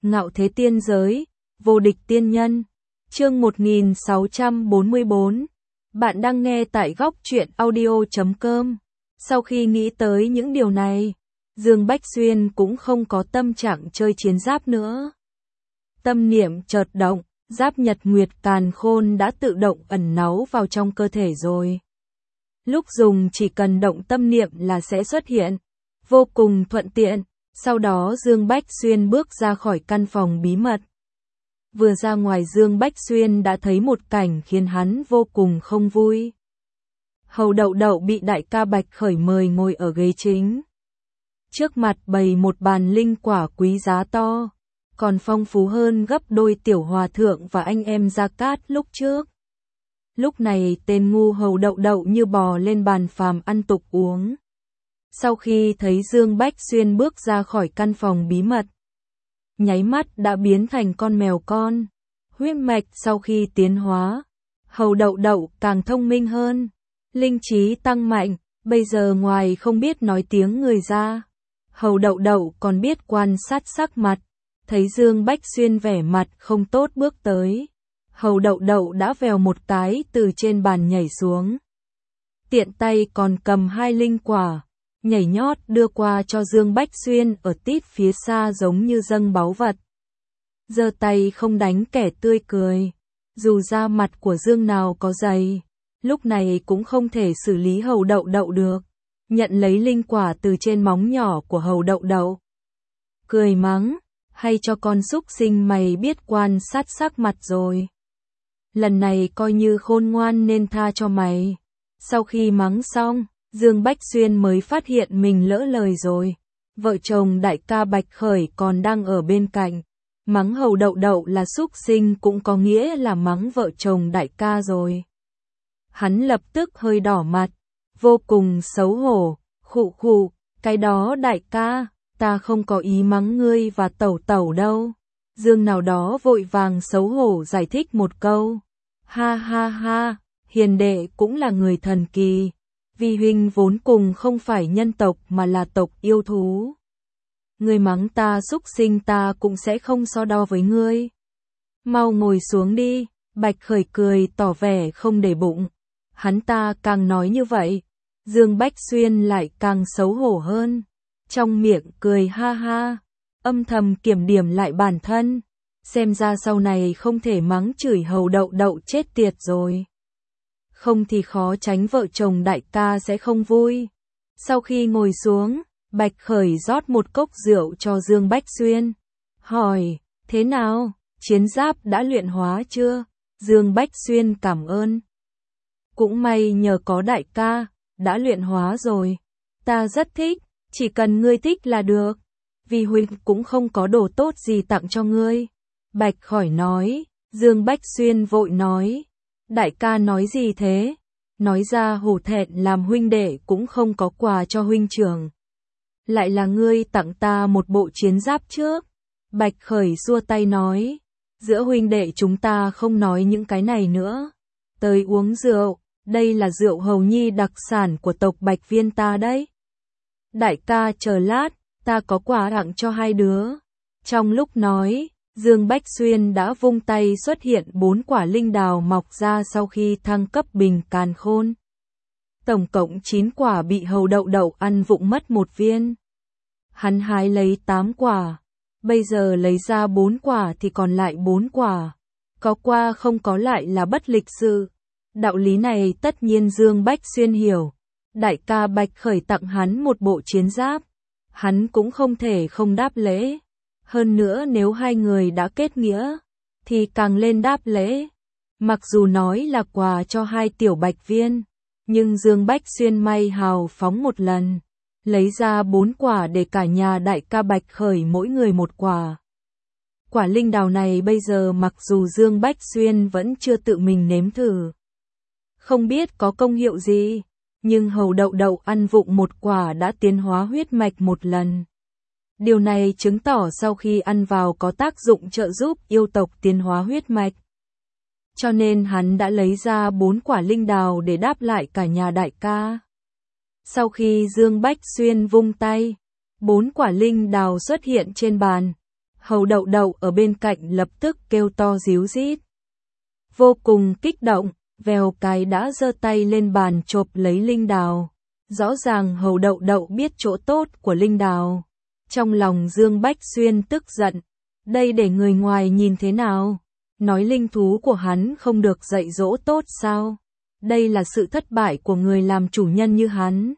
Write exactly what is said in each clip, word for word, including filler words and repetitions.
Ngạo thế tiên giới, vô địch tiên nhân. Chương một nghìn sáu trăm bốn mươi bốn. Bạn đang nghe tại góc truyện audio chấm com. Sau khi nghĩ tới những điều này, Dương Bách Xuyên cũng không có tâm trạng chơi chiến giáp nữa. Tâm niệm chợt động, giáp nhật nguyệt càn khôn đã tự động ẩn náu vào trong cơ thể rồi. Lúc dùng chỉ cần động tâm niệm là sẽ xuất hiện, vô cùng thuận tiện. Sau đó Dương Bách Xuyên bước ra khỏi căn phòng bí mật. Vừa ra ngoài Dương Bách Xuyên đã thấy một cảnh khiến hắn vô cùng không vui. Hầu Đậu Đậu bị đại ca Bạch Khởi mời ngồi ở ghế chính. Trước mặt bày một bàn linh quả quý giá to, còn phong phú hơn gấp đôi tiểu hòa thượng và anh em Gia Cát lúc trước. Lúc này tên ngu Hầu Đậu Đậu như bò lên bàn phàm ăn tục uống. Sau khi thấy Dương Bách Xuyên bước ra khỏi căn phòng bí mật, nháy mắt đã biến thành con mèo con. Huyết mạch sau khi tiến hóa, Hầu Đậu Đậu càng thông minh hơn, linh trí tăng mạnh, bây giờ ngoài không biết nói tiếng người ra, Hầu Đậu Đậu còn biết quan sát sắc mặt. Thấy Dương Bách Xuyên vẻ mặt không tốt bước tới, Hầu Đậu Đậu đã vèo một cái từ trên bàn nhảy xuống. Tiện tay còn cầm hai linh quả, nhảy nhót đưa qua cho Dương Bách Xuyên ở tít phía xa giống như dâng báu vật. Giơ tay không đánh kẻ tươi cười, dù da mặt của Dương nào có dày, lúc này cũng không thể xử lý Hầu Đậu Đậu được. Nhận lấy linh quả từ trên móng nhỏ của Hầu Đậu Đậu, cười mắng, hay cho con súc sinh mày biết quan sát sắc mặt rồi. Lần này coi như khôn ngoan nên tha cho mày. Sau khi mắng xong, Dương Bách Xuyên mới phát hiện mình lỡ lời rồi. Vợ chồng đại ca Bạch Khởi còn đang ở bên cạnh. Mắng Hầu Đậu Đậu là súc sinh cũng có nghĩa là mắng vợ chồng đại ca rồi. Hắn lập tức hơi đỏ mặt, vô cùng xấu hổ, khụ khụ, cái đó đại ca, ta không có ý mắng ngươi và tẩu tẩu đâu. Dương nào đó vội vàng xấu hổ giải thích một câu. Ha ha ha, hiền đệ cũng là người thần kỳ. Vì huynh vốn cùng không phải nhân tộc mà là tộc yêu thú. Ngươi mắng ta súc sinh ta cũng sẽ không so đo với ngươi. Mau ngồi xuống đi, Bạch Khởi cười tỏ vẻ không để bụng. Hắn ta càng nói như vậy, Dương Bách Xuyên lại càng xấu hổ hơn. Trong miệng cười ha ha, âm thầm kiểm điểm lại bản thân. Xem ra sau này không thể mắng chửi Hầu Đậu Đậu chết tiệt rồi. Không thì khó tránh vợ chồng đại ca sẽ không vui. Sau khi ngồi xuống, Bạch Khởi rót một cốc rượu cho Dương Bách Xuyên. Hỏi, thế nào, chiến giáp đã luyện hóa chưa? Dương Bách Xuyên cảm ơn. Cũng may nhờ có đại ca, đã luyện hóa rồi. Ta rất thích, chỉ cần ngươi thích là được. Vì huynh cũng không có đồ tốt gì tặng cho ngươi. Bạch Khởi nói. Dương Bách Xuyên vội nói. Đại ca nói gì thế? Nói ra hổ thẹn làm huynh đệ cũng không có quà cho huynh trưởng. Lại là ngươi tặng ta một bộ chiến giáp trước. Bạch Khởi xua tay nói. Giữa huynh đệ chúng ta không nói những cái này nữa. Tới uống rượu, đây là rượu hầu nhi đặc sản của tộc Bạch Viên ta đấy. Đại ca chờ lát, ta có quà tặng cho hai đứa. Trong lúc nói, Dương Bách Xuyên đã vung tay xuất hiện bốn quả linh đào mọc ra sau khi thăng cấp bình càn khôn. Tổng cộng chín quả bị Hầu Đậu Đậu ăn vụng mất một viên. Hắn hái lấy tám quả, bây giờ lấy ra bốn quả thì còn lại bốn quả. Có qua không có lại là bất lịch sự. Đạo lý này tất nhiên Dương Bách Xuyên hiểu. Đại ca Bạch Khởi tặng hắn một bộ chiến giáp, hắn cũng không thể không đáp lễ. Hơn nữa nếu hai người đã kết nghĩa, thì càng lên đáp lễ. Mặc dù nói là quà cho hai tiểu Bạch Viên, nhưng Dương Bách Xuyên may hào phóng một lần, lấy ra bốn quả để cả nhà đại ca Bạch Khởi mỗi người một quả. Quả linh đào này bây giờ mặc dù Dương Bách Xuyên vẫn chưa tự mình nếm thử, không biết có công hiệu gì, nhưng Hầu Đậu Đậu ăn vụng một quả đã tiến hóa huyết mạch một lần. Điều này chứng tỏ sau khi ăn vào có tác dụng trợ giúp yêu tộc tiến hóa huyết mạch. Cho nên hắn đã lấy ra bốn quả linh đào để đáp lại cả nhà đại ca. Sau khi Dương Bách Xuyên vung tay, bốn quả linh đào xuất hiện trên bàn. Hầu Đậu Đậu ở bên cạnh lập tức kêu to ríu rít. Vô cùng kích động, vèo cái đã giơ tay lên bàn chộp lấy linh đào. Rõ ràng Hầu Đậu Đậu biết chỗ tốt của linh đào. Trong lòng Dương Bách Xuyên tức giận. Đây để người ngoài nhìn thế nào? Nói linh thú của hắn không được dạy dỗ tốt sao? Đây là sự thất bại của người làm chủ nhân như hắn.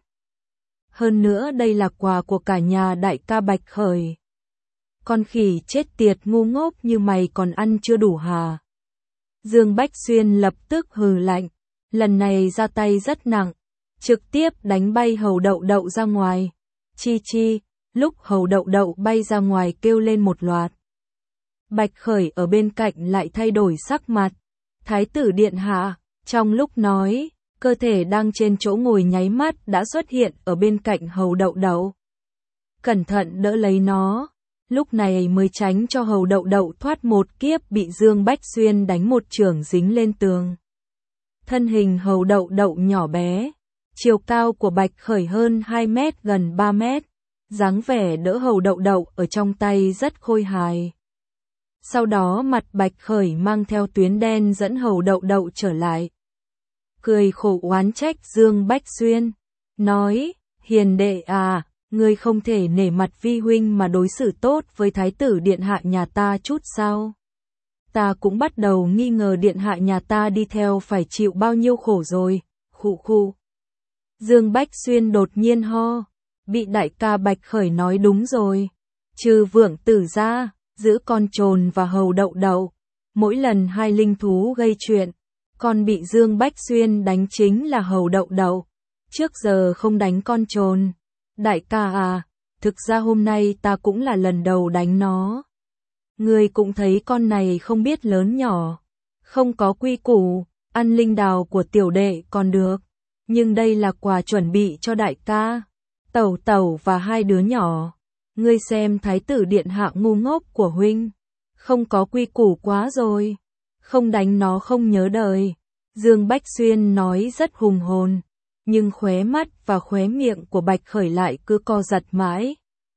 Hơn nữa đây là quà của cả nhà đại ca Bạch Khởi. Con khỉ chết tiệt ngu ngốc như mày còn ăn chưa đủ hả? Dương Bách Xuyên lập tức hừ lạnh. Lần này ra tay rất nặng. Trực tiếp đánh bay Hầu Đậu Đậu ra ngoài. Chi chi, lúc Hầu Đậu Đậu bay ra ngoài kêu lên một loạt. Bạch Khởi ở bên cạnh lại thay đổi sắc mặt. Thái tử điện hạ, trong lúc nói, cơ thể đang trên chỗ ngồi nháy mắt đã xuất hiện ở bên cạnh Hầu Đậu Đậu. Cẩn thận đỡ lấy nó, lúc này mới tránh cho Hầu Đậu Đậu thoát một kiếp bị Dương Bách Xuyên đánh một chưởng dính lên tường. Thân hình Hầu Đậu Đậu nhỏ bé, chiều cao của Bạch Khởi hơn hai mét gần ba mét, dáng vẻ đỡ Hầu Đậu Đậu ở trong tay rất khôi hài. Sau đó mặt Bạch Khởi mang theo tuyến đen dẫn Hầu Đậu Đậu trở lại. Cười khổ oán trách Dương Bách Xuyên, nói, hiền đệ à, ngươi không thể nể mặt vi huynh mà đối xử tốt với thái tử điện hạ nhà ta chút sao? Ta cũng bắt đầu nghi ngờ điện hạ nhà ta đi theo phải chịu bao nhiêu khổ rồi, khụ khụ. Dương Bách Xuyên đột nhiên ho, bị đại ca Bạch Khởi nói đúng rồi, trừ Vượng Tử ra, giữ con trồn và Hầu Đậu Đậu. Mỗi lần hai linh thú gây chuyện, còn bị Dương Bách Xuyên đánh chính là Hầu Đậu Đậu. Trước giờ không đánh con trồn. Đại ca à, thực ra hôm nay ta cũng là lần đầu đánh nó. Người cũng thấy con này không biết lớn nhỏ, không có quy củ, ăn linh đào của tiểu đệ còn được. Nhưng đây là quà chuẩn bị cho đại ca, tẩu tẩu và hai đứa nhỏ. Ngươi xem thái tử điện hạ ngu ngốc của huynh, không có quy củ quá rồi, không đánh nó không nhớ đời. Dương Bách Xuyên nói rất hùng hồn, nhưng khóe mắt và khóe miệng của Bạch Khởi lại cứ co giật mãi.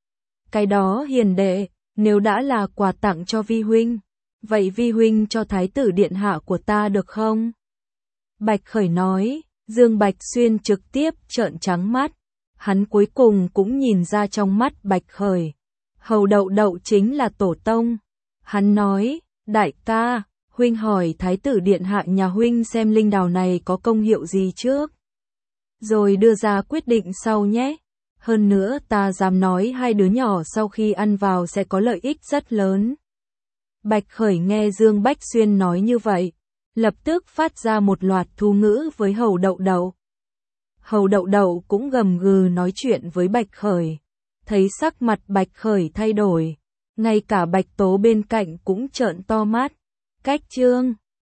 Cái đó hiền đệ, nếu đã là quà tặng cho vi huynh, vậy vi huynh cho thái tử điện hạ của ta được không? Bạch Khởi nói, Dương Bách Xuyên trực tiếp trợn trắng mắt. Hắn cuối cùng cũng nhìn ra trong mắt Bạch Khởi, Hầu Đậu Đậu chính là tổ tông. Hắn nói, đại ca, huynh hỏi thái tử điện hạ nhà huynh xem linh đào này có công hiệu gì trước, rồi đưa ra quyết định sau nhé. Hơn nữa ta dám nói hai đứa nhỏ sau khi ăn vào sẽ có lợi ích rất lớn. Bạch Khởi nghe Dương Bách Xuyên nói như vậy, lập tức phát ra một loạt thu ngữ với Hầu Đậu Đậu. Hầu Đậu Đậu cũng gầm gừ nói chuyện với Bạch Khởi, thấy sắc mặt Bạch Khởi thay đổi, ngay cả Bạch Tố bên cạnh cũng trợn to mắt. Cách chương